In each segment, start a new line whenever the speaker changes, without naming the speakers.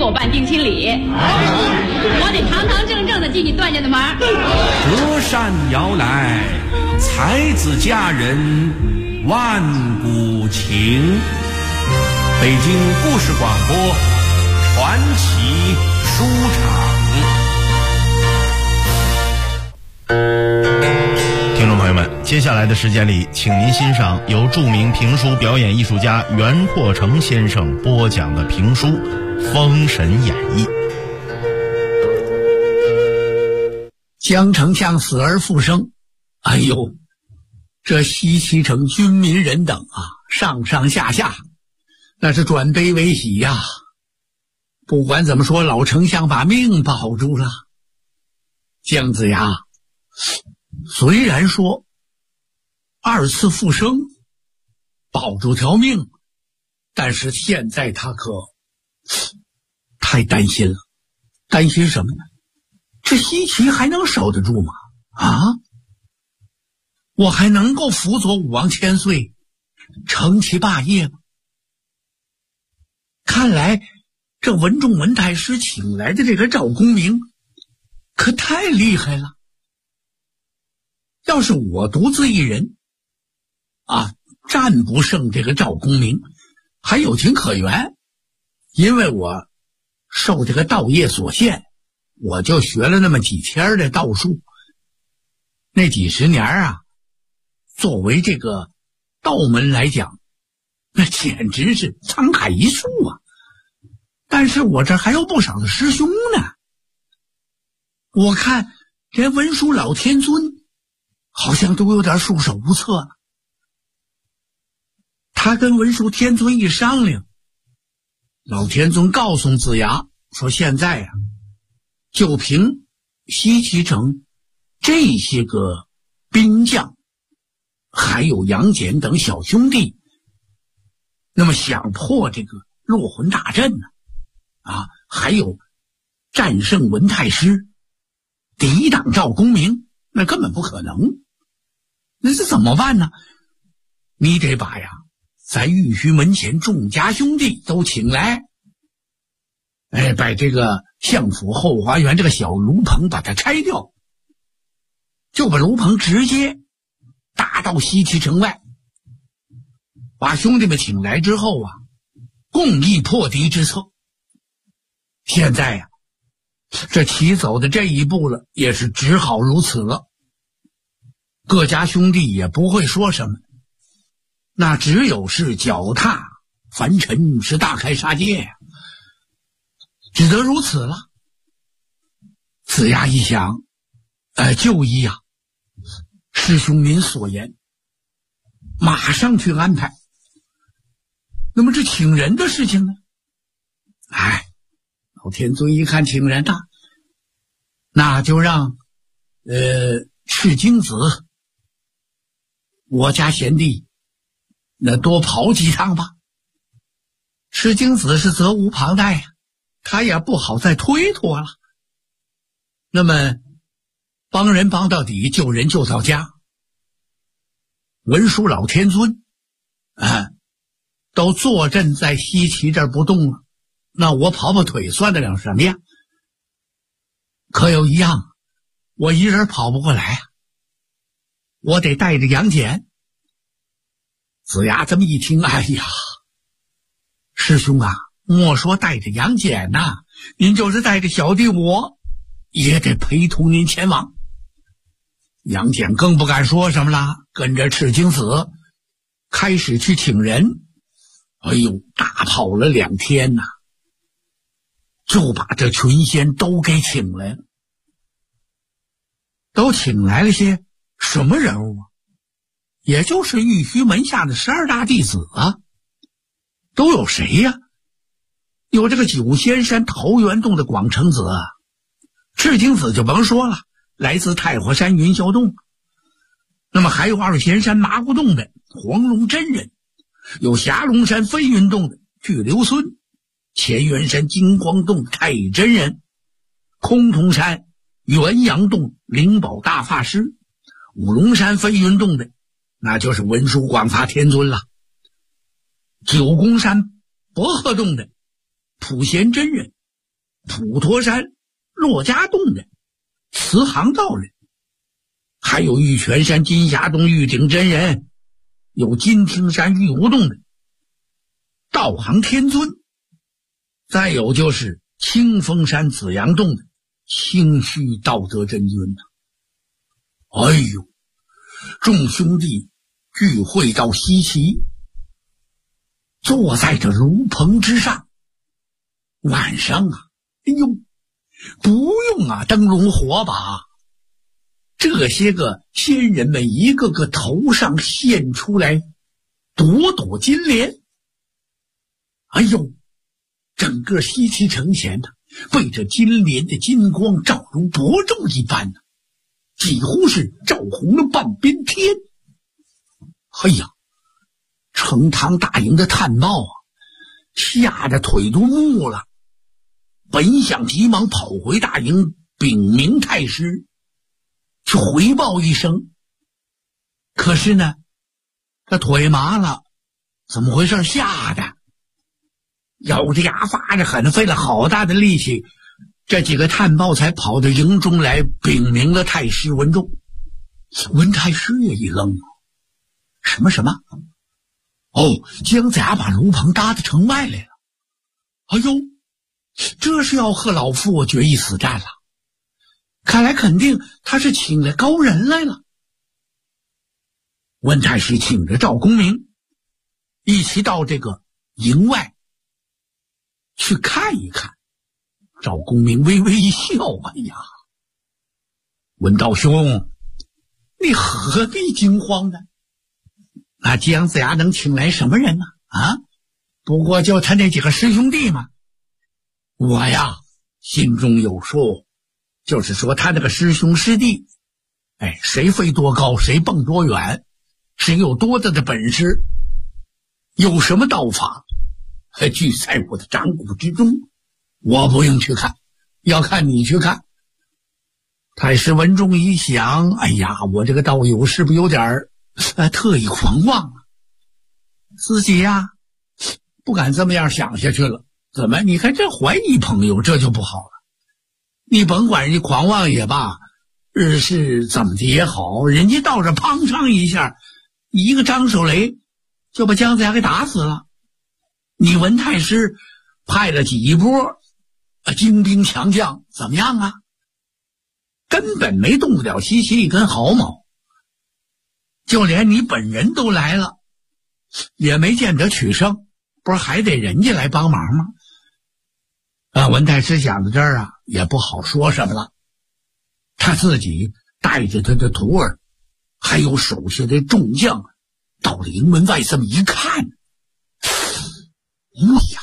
给我办定亲礼，我得堂堂正正的进你段家的门。
隔山遥来，才子佳人万古情。北京故事广播传奇书场。
听众朋友们，接下来的时间里，请您欣赏由著名评书表演艺术家袁阔成先生播讲的评书《封神演义》。
江丞相死而复生，哎呦，这西岐城军民人等啊，上上下下那是转悲为喜呀。不管怎么说，老丞相把命保住了。姜子牙虽然说二次复生保住条命，但是现在他可太担心了。担心什么呢？这西岐还能守得住吗？啊，我还能够辅佐武王千岁成其霸业吗？看来这文仲文太师请来的这个赵公明可太厉害了。要是我独自一人啊，战不胜这个赵公明，还有情可原。因为我受这个道业所限，我就学了那么几天的道术，那几十年啊，作为这个道门来讲，那简直是沧海一粟啊。但是我这还有不少的师兄呢，我看连文殊老天尊好像都有点束手无策了。他跟文殊天尊一商量，老天尊告诉子牙说，现在啊，就凭西岐城这些个兵将还有杨戬等小兄弟，那么想破这个落魂大阵呢，还有战胜文太师抵挡赵公明，那根本不可能。那这怎么办呢？你得把咱玉虚门前众家兄弟都请来，把这个相府后花园这个小炉棚把它拆掉，就把炉棚直接搭到西岐城外，把兄弟们请来之后啊，共议破敌之策。现在呀，这棋走的这一步了，也是只好如此了。各家兄弟也不会说什么，那只有是脚踏凡尘，是大开杀戒呀，只得如此了。子牙一想，就依师兄您所言，马上去安排。那么这请人的事情呢？老天尊一看请人那就让赤精子我家贤弟那多跑几趟吧。赤精子是责无旁贷呀，他也不好再推脱了。那么帮人帮到底，救人救到家。文殊老天尊都坐镇在西岐这儿不动了，那我跑跑腿算得了什么呀？可有一样，我一人跑不过来我得带着杨戬。子牙这么一听，师兄莫说带着杨戬您就是带着小弟我也得陪同您前往。杨戬更不敢说什么了，跟着赤精子开始去请人。大跑了2天就把这群仙都给请来了。都请来了些什么人物也就是玉虚门下的12大弟子都有谁呀？有这个九仙山桃源洞的广成子赤精子就甭说了，来自太火山云霄洞。那么还有二仙山麻姑洞的黄龙真人，有霞龙山飞云洞的巨留孙，乾元山金光洞太乙真人，空峒山元阳洞灵宝大法师，五龙山飞云洞的那就是文殊广发天尊了，九宫山博鹤洞的普贤真人， 普陀山骆家洞人、慈航道人，还有玉泉山金霞洞玉鼎真人，有金听山玉无洞的道行天尊，再有就是清风山紫阳洞的清虚道德真尊呐。哎呦，众兄弟聚会到西岐，坐在这炉棚之上。晚上啊，哎呦，不用啊灯笼火把，这些个仙人们一个个头上现出来朵朵金莲。哎呦，整个西岐城前呢，被这金莲的金光照如薄昼一般呢，几乎是照红了半边天。哎呀，成堂大营的探报啊，吓得腿都木了，本想急忙跑回大营禀明太师，去回报一声，可是呢，这腿麻了，怎么回事？吓得咬着牙发着狠，费了好大的力气，这几个探报才跑到营中来禀明了太师文仲。文太师也一愣，什么？哦，姜子牙把炉棚搭到城外来了。哎呦，这是要和老夫决一死战了，看来肯定他是请来高人来了。文太师请着赵公明一起到这个营外去看一看。赵公明微微一笑，哎呀，文道兄，你何必惊慌呢？那姜子牙能请来什么人呢？啊，不过就他那几个师兄弟嘛。我呀心中有数，就是说他那个师兄师弟，哎，谁飞多高，谁蹦多远，谁有多大的本事，有什么道法，还俱在我的掌骨之中，我不用去看，要看你去看。太师文仲一想，哎呀，我这个道友是不是有点特意狂妄啊？自己呀不敢这么样想下去了。怎么？你看这怀疑朋友，这就不好了。你甭管人家狂妄也罢，是怎么的也好，人家到这砰上一下，一个张手雷就把姜子牙给打死了。你文太师派了几波精兵强将，怎么样啊？根本没动不了西岐一根毫毛，就连你本人都来了，也没见得取胜，不是还得人家来帮忙吗？文太师想到这儿啊，也不好说什么了。他自己带着他的徒儿，还有手下的众将，到了营门外这么一看，哎呀，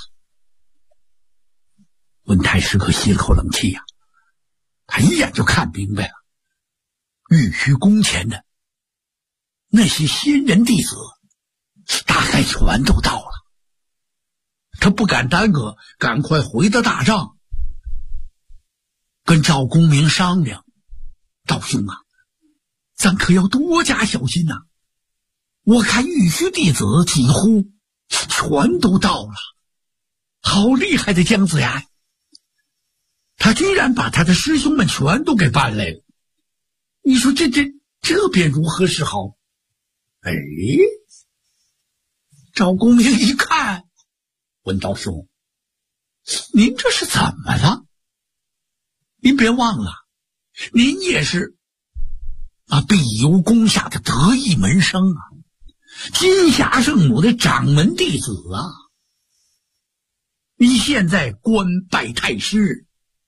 文太师可吸了口冷气呀，他一眼就看明白了，玉虚宫前的那些仙人弟子大概全都到了。他不敢耽搁，赶快回到大帐，跟赵公明商量，赵兄啊，咱可要多加小心呐！我看玉虚弟子几乎全都到了，好厉害的姜子牙！他居然把他的师兄们全都给办来了，你说这便如何是好？哎，赵公明一看，文道兄，您这是怎么了？您别忘了，您也是碧游宫下的得意门生啊，金霞圣母的掌门弟子啊！你现在官拜太师，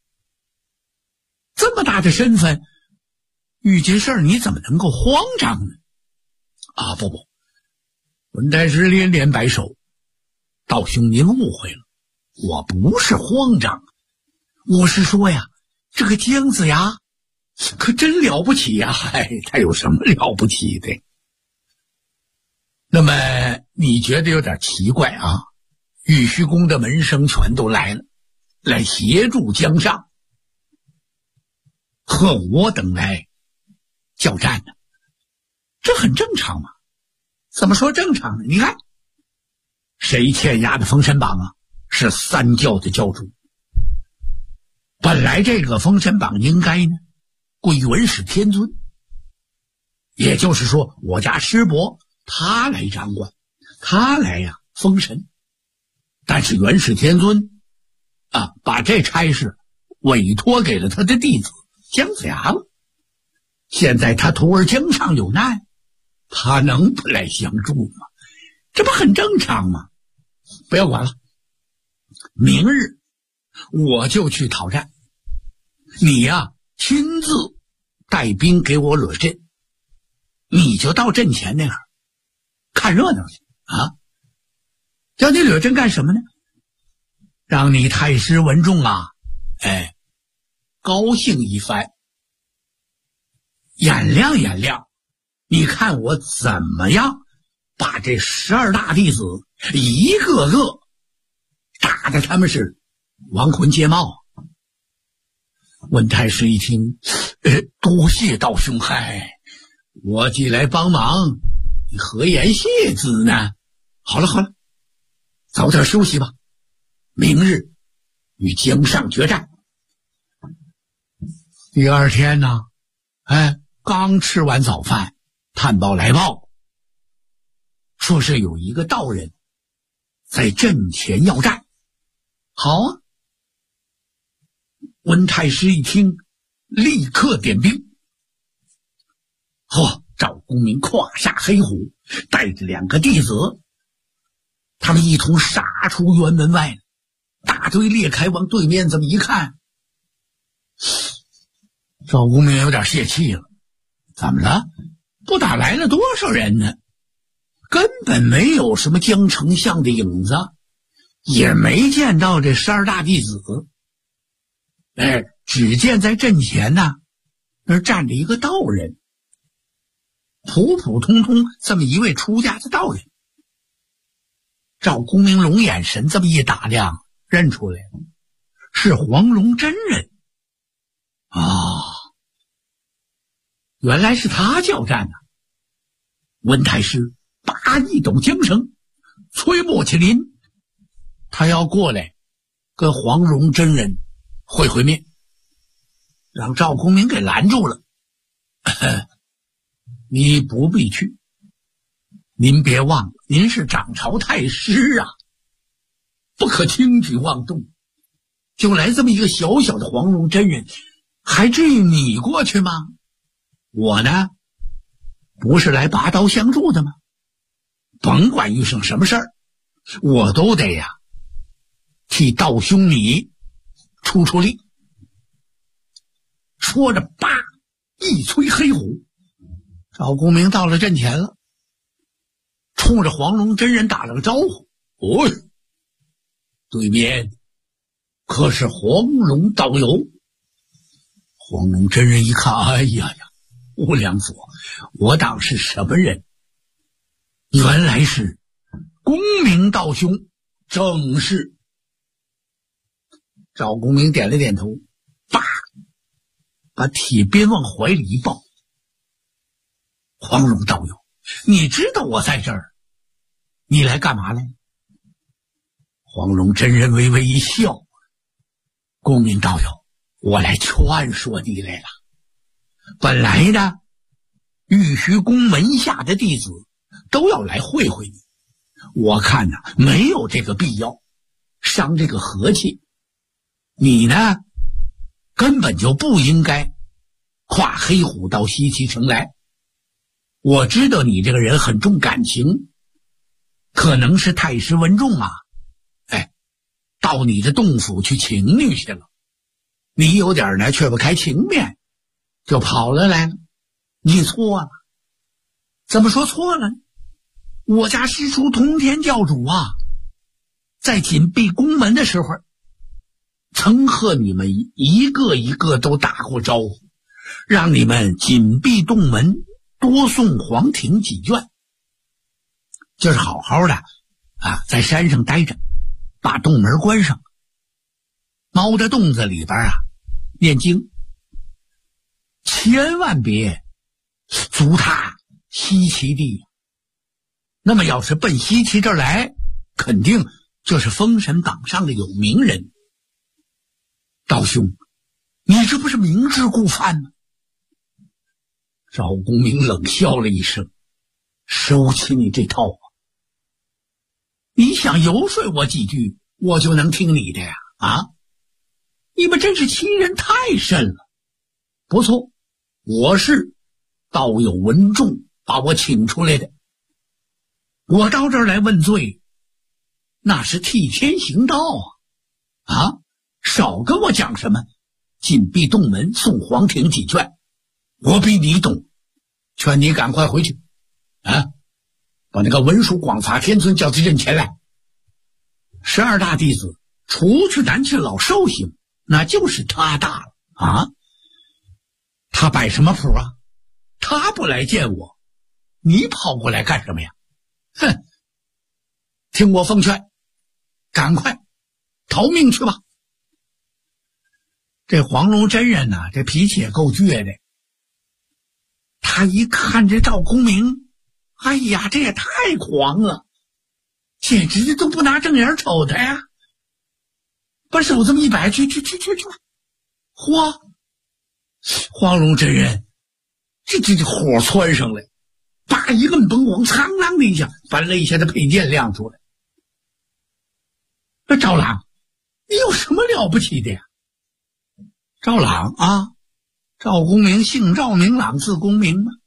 这么大的身份，遇见事儿你怎么能够慌张呢？不，文太师连连摆手，道兄您误会了，我不是慌张，我是说呀，这个姜子牙可真了不起呀！他有什么了不起的？那么你觉得有点奇怪啊？玉虚宫的门生全都来了，来协助姜尚，和我等来交战呢，这很正常嘛。怎么说正常呢？你看谁欠押的封神榜啊？是三教的教主。 本来这个封神榜应该呢归元始天尊，也就是说我家师伯他来掌管，他来封神。但是元始天尊把这差事委托给了他的弟子姜子牙了。现在他徒儿姜尚有难，他能不来相助吗？这不很正常吗？不要管了，明日我就去讨战，你亲自带兵给我掠阵，你就到阵前那儿看热闹去叫你掠阵干什么呢？让你太师文仲高兴一番，眼亮眼亮，你看我怎么样把这12大弟子一个个打得他们是亡魂皆冒。文太师一听，多谢道兄，我既来帮忙，你何言谢字呢？好了，早点休息吧，明日与姜尚决战。第二天呢，刚吃完早饭，探报来报，说是有一个道人在阵前要战。好温太师一听，立刻点兵。赵公明胯下黑虎，带着2个弟子，他们一同杀出辕门外，大队裂开，往对面这么一看，赵公明有点泄气了。怎么了？不打来了多少人呢？根本没有什么姜丞相的影子，也没见到这12大弟子。只见在阵前那儿站着一个道人，普普通通这么一位出家的道人。赵公明龙眼神这么一打量，认出来了，是黄龙真人。原来是他叫战文太师拔一抖缰绳，催墨麒麟，他要过来跟黄龙真人会面，让赵公明给拦住了。你不必去，您别忘了，您是掌朝太师不可轻举妄动。就来这么一个小小的黄龙真人，还至于你过去吗？我呢，不是来拔刀相助的吗？甭管遇上什么事儿，我都得替道兄你出力。说着一催黑虎，赵公明到了阵前了，冲着黄龙真人打了个招呼。对面可是黄龙道友？黄龙真人一看，无量佛，我当是什么人？原来是公明道兄，正是。赵公明点了点头，把铁鞭往怀里一抱。黄龙道友，你知道我在这儿，你来干嘛来？黄龙真人微微一笑，公明道友，我来劝说你来了。本来呢，玉虚宫门下的弟子都要来会你，我看没有这个必要，伤这个和气。你呢，根本就不应该跨黑虎到西岐城来。我知道你这个人很重感情，可能是太师文仲到你的洞府去请你去了，你有点呢却不开情面，就跑了来了。你错了。怎么说错了？我家师叔通天教主在紧闭宫门的时候，曾和你们一个一个都打过招呼，让你们紧闭洞门，多送皇庭几卷，就是好好的在山上待着，把洞门关上，猫在洞子里边念经，千万别足踏西岐地。那么要是奔西岐这儿来，肯定就是封神榜上的有名人。道兄， 你这不是明知故犯吗？赵公明冷笑了一声，收起你这套啊！你想游说我几句，我就能听你的呀？啊！你们真是欺人太甚了。不错，我是道友文仲把我请出来的，我到这儿来问罪，那是替天行道啊！啊，少跟我讲什么紧闭洞门送黄庭几卷，我比你懂，劝你赶快回去啊！把那个文殊广法天尊叫到阵前来。12大弟子除去南去老寿星，那就是他大了啊！他摆什么谱啊？他不来见我，你跑过来干什么呀？哼！听我奉劝，赶快逃命去吧。这黄龙真人呐，这脾气也够倔的。他一看这赵公明，哎呀，这也太狂了，简直都不拿正眼瞅他呀！把手这么一摆，去吧！嚯！黄龙真人，这火窜上来，叭一个崩簧，苍啷的一下，把肋下的佩剑亮出来。那赵朗，你有什么了不起的呀？赵朗啊，赵公明姓赵，名朗，字公明嘛。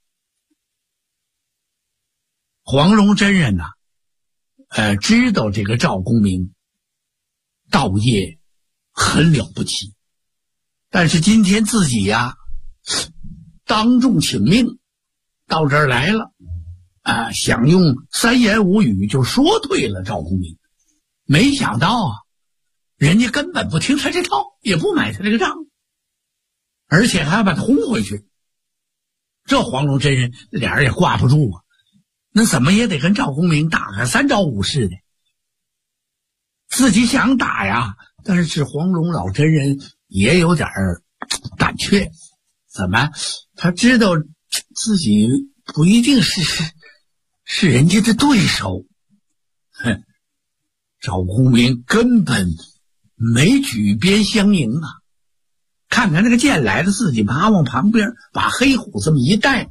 黄龙真人呐，知道这个赵公明道业很了不起，但是今天自己呀，当众请命到这儿来了，想用3言5语就说退了赵公明，没想到啊，人家根本不听他这套，也不买他这个账，而且还要把他轰回去。这黄龙真人脸儿也挂不住啊，那怎么也得跟赵公明打个3招5式的。自己想打呀，但是黄龙老真人也有点胆怯。怎么？他知道自己不一定是人家的对手。哼，赵公明根本没举鞭相迎啊！看看那个剑来了，自己爬往旁边，把黑虎这么一带，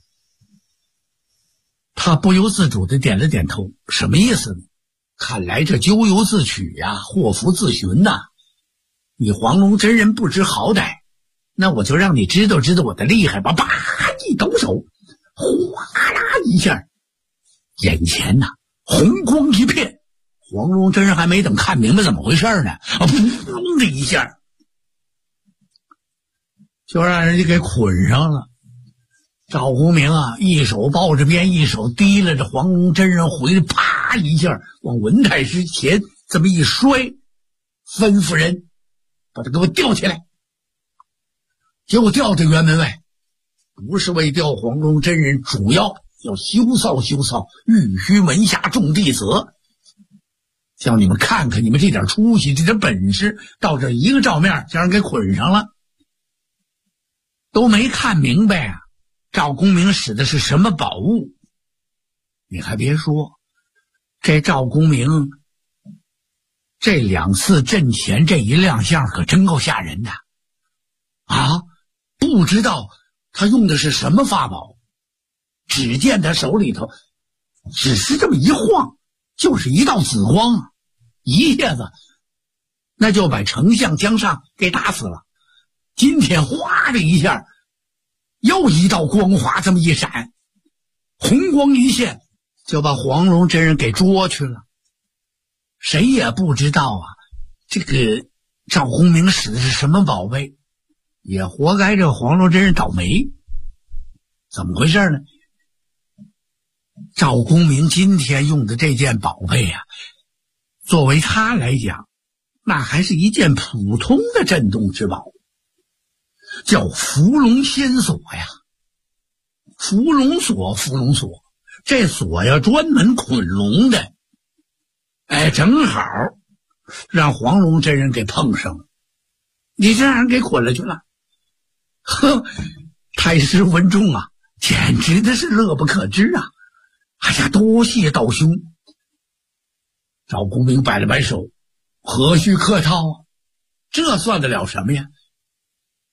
他不由自主的点了点头。什么意思呢？看来这咎由自取呀，祸福自寻呐！你黄龙真人不知好歹，那我就让你知道知道我的厉害吧！叭一抖手，哗啦一下，眼前呐红光一片，黄龙真人还没等看明白怎么回事呢，砰的一下就让人家给捆上了。赵公明啊，一手抱着鞭，一手提了着黄龙真人回来，啪一下往文太师前这么一摔，吩咐人把他给我吊起来。结果吊在辕门外，不是为吊黄龙真人，主要要羞臊玉虚门下众弟子，叫你们看看你们这点出息，这点本事，到这一个照面将人给捆上了，都没看明白啊！赵公明使的是什么宝物？你还别说，这赵公明这2次阵前这一亮相可真够吓人的啊！不知道他用的是什么法宝，只见他手里头只是这么一晃，就是一道紫光，一下子那就把丞相江上给打死了。今天哗的一下，又一道光华这么一闪，红光一现，就把黄龙真人给捉去了。谁也不知道啊，这个赵公明使的是什么宝贝，也活该这黄龙真人倒霉。怎么回事呢？赵公明今天用的这件宝贝啊，作为他来讲，那还是一件普通的镇洞之宝，叫伏龙仙锁呀。伏龙锁，这锁呀专门捆龙的，正好让黄龙真人给碰上了，你这让人给捆了去了。呵，太师文仲啊，简直的是乐不可支啊！哎呀，多谢道兄。赵公明摆了摆手，何须客套啊，这算得了什么呀？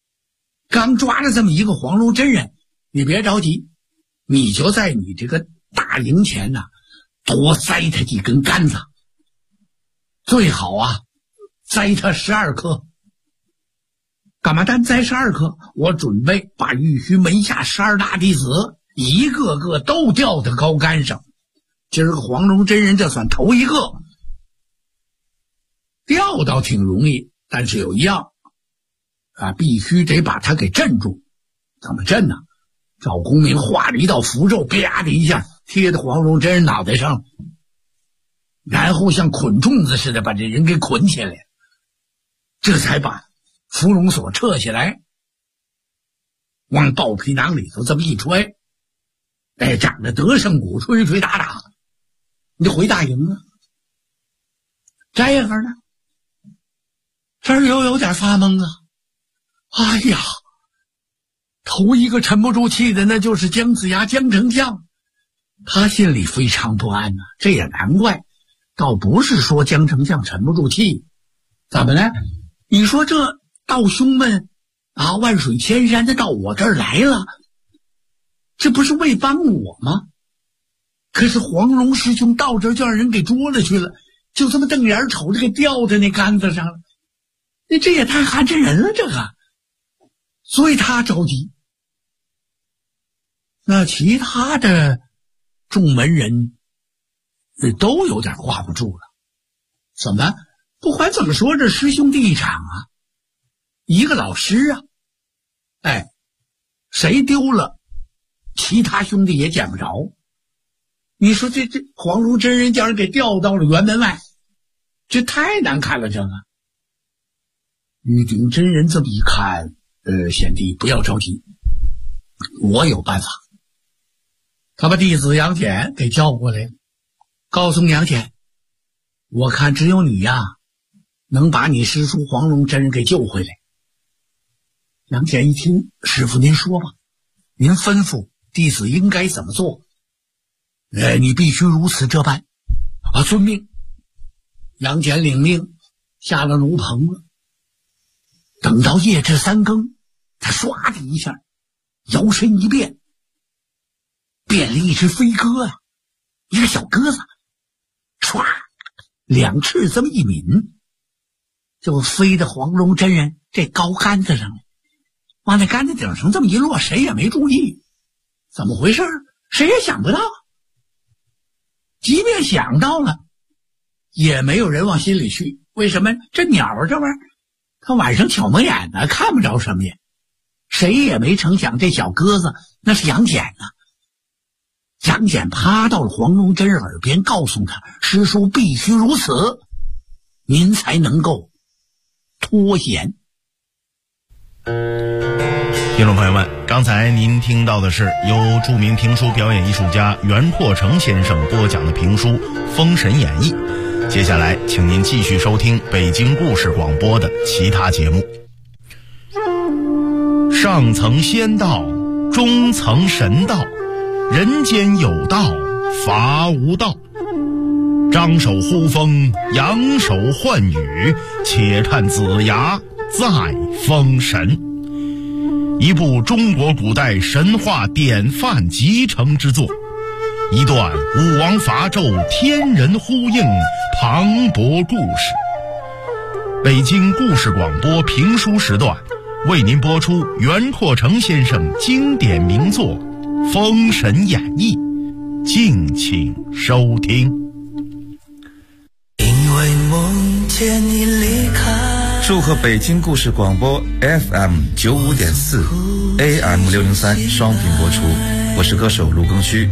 刚抓了这么一个黄龙真人，你别着急，你就在你这个大营前呢，多栽他几根杆子，最好啊栽他12棵。干嘛单栽12棵？我准备把玉虚门下12大弟子一个个都吊到高杆上。今儿个黄龙真人这算头一个，吊倒挺容易，但是有一样啊，必须得把他给镇住。怎么镇呢？赵公明画了一道符咒，啪的一下贴在黄龙真人脑袋上，然后像捆粽子似的把这人给捆起来，这才把伏龙锁撤下来，往豹皮囊里头这么一揣，哎，长着德胜鼓，吹吹打打，你就回大营了。这样呢，这儿又有点发懵啊！哎呀，头一个沉不住气的那就是姜子牙姜丞相，他心里非常不安啊。这也难怪，倒不是说姜丞相沉不住气，怎么了？你说这道兄们啊，万水千山的到我这儿来了，这不是为帮我吗？可是黄龙师兄到这儿就让人给捉了去了，就这么瞪眼瞅着给吊在那杆子上了，这也太寒碜人了，这个，所以他着急。那其他的众门人都有点挂不住了。怎么？不管怎么说，这师兄弟一场啊，一个老师啊，哎，谁丢了，其他兄弟也捡不着。你说这黄龙真人叫人给调到了辕门外，这太难看了。这个玉鼎真人这么一看，贤弟不要着急，我有办法。他把弟子杨戬给叫过来，告诉杨戬，我看只有你呀，能把你师叔黄龙真人给救回来。杨戬一听，师父您说吧，您吩咐弟子应该怎么做？你必须如此这般啊，遵命。杨戬领命，下了炉棚了。等到夜至3更，他唰的一下摇身一变，变了一只飞鸽啊，一个小鸽子，唰2翅这么一抿，就飞到黄龙真人这高杆子上了，往那杆子顶上这么一落，谁也没注意，怎么回事？谁也想不到。即便想到了，也没有人往心里去。为什么？这鸟这玩意儿，它晚上挑蒙眼呢，看不着什么呀。谁也没成想，这小鸽子那是杨戬呢。杨戬趴到了黄龙真人耳边，告诉他：师叔必须如此，您才能够脱险。
听众朋友们，刚才您听到的是由著名评书表演艺术家袁阔成先生播讲的评书《封神演义》。接下来请您继续收听北京故事广播的其他节目。上层仙道，中层神道，人间有道，法无道。张手呼风，扬手唤雨，且看子牙再封神。一部中国古代神话典范集成之作，一段武王伐纣天人呼应磅礴故事。北京故事广播评书时段为您播出袁阔成先生经典名作《封神演义》，敬请收听。
因为梦见你离开，祝贺北京故事广播 FM 95.4 AM 603双频播出，我是歌手卢庚戌。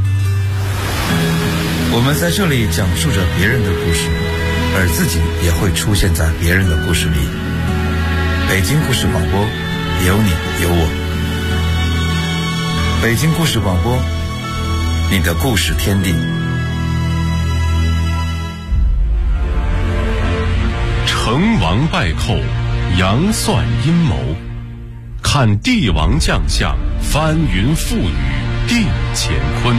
我们在这里讲述着别人的故事，而自己也会出现在别人的故事里。北京故事广播，有你有我。北京故事广播，你的故事天地。
成王败寇，杨算阴谋，看帝王将相，翻云覆雨定乾坤。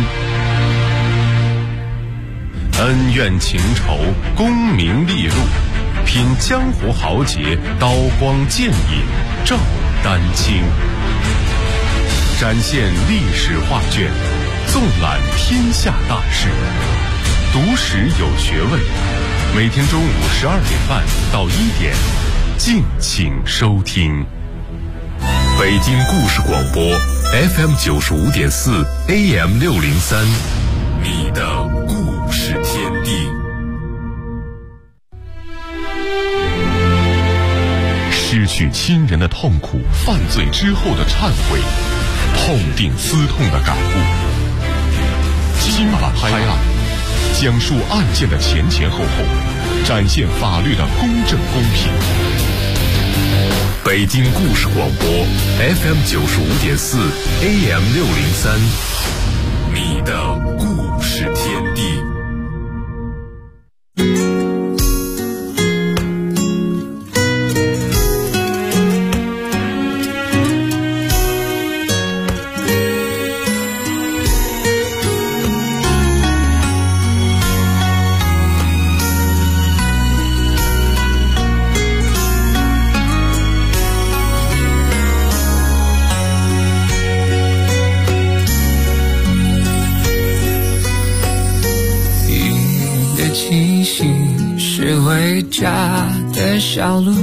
恩怨情仇，功名利禄，品江湖豪杰，刀光剑影照丹青，展现历史画卷，纵览天下大事，读史有学问。每天中午12点半到1点，敬请收听。北京故事广播 FM 95.4 AM 603，你的故事天地。失去亲人的痛苦，犯罪之后的忏悔，痛定思痛的感悟。今晚拍案，讲述案件的前前后后，展现法律的公正公平。北京故事广播 FM 95.4 AM 603，你的故事天地。
回家的小路，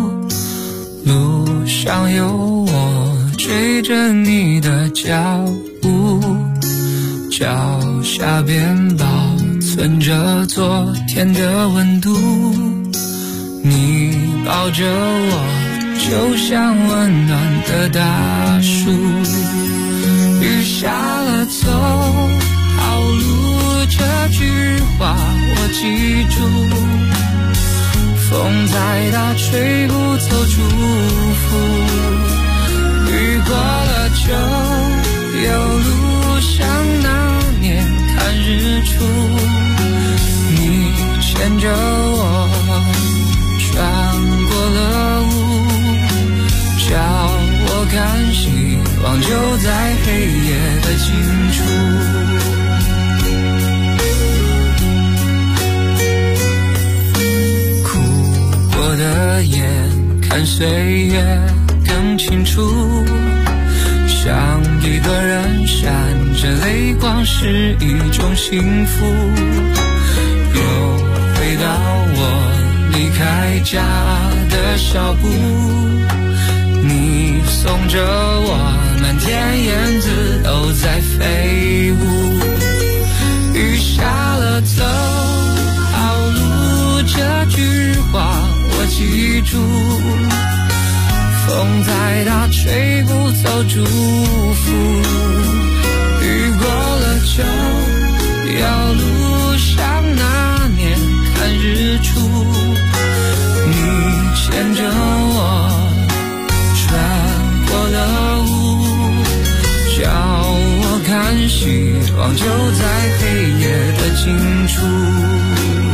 路上有我追着你的脚步，脚下边保存着昨天的温度，你抱着我就像温暖的大树，雨下了走好路，这句话我记住，风再大吹不走祝福，雨过了就有路，像那年看日出，你牵着我穿过了雾，叫我看希望就在黑夜的尽处，我的眼看岁月更清楚，像一个人闪着泪光是一种幸福，又回到我离开家的小步，你送着我，满天燕子都在飞舞，雨下了走好路，这句话我记住，风再大吹不走祝福，雨过了就有路，像那年看日出，你牵着我穿过了雾，叫我看希望就在黑夜的尽处，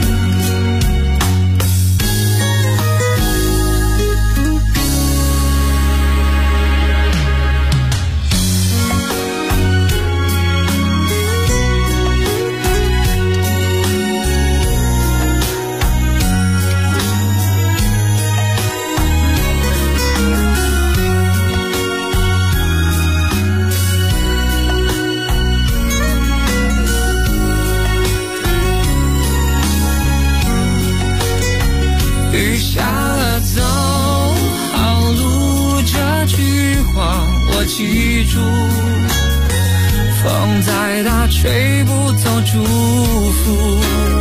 记住，风再大吹不走祝福，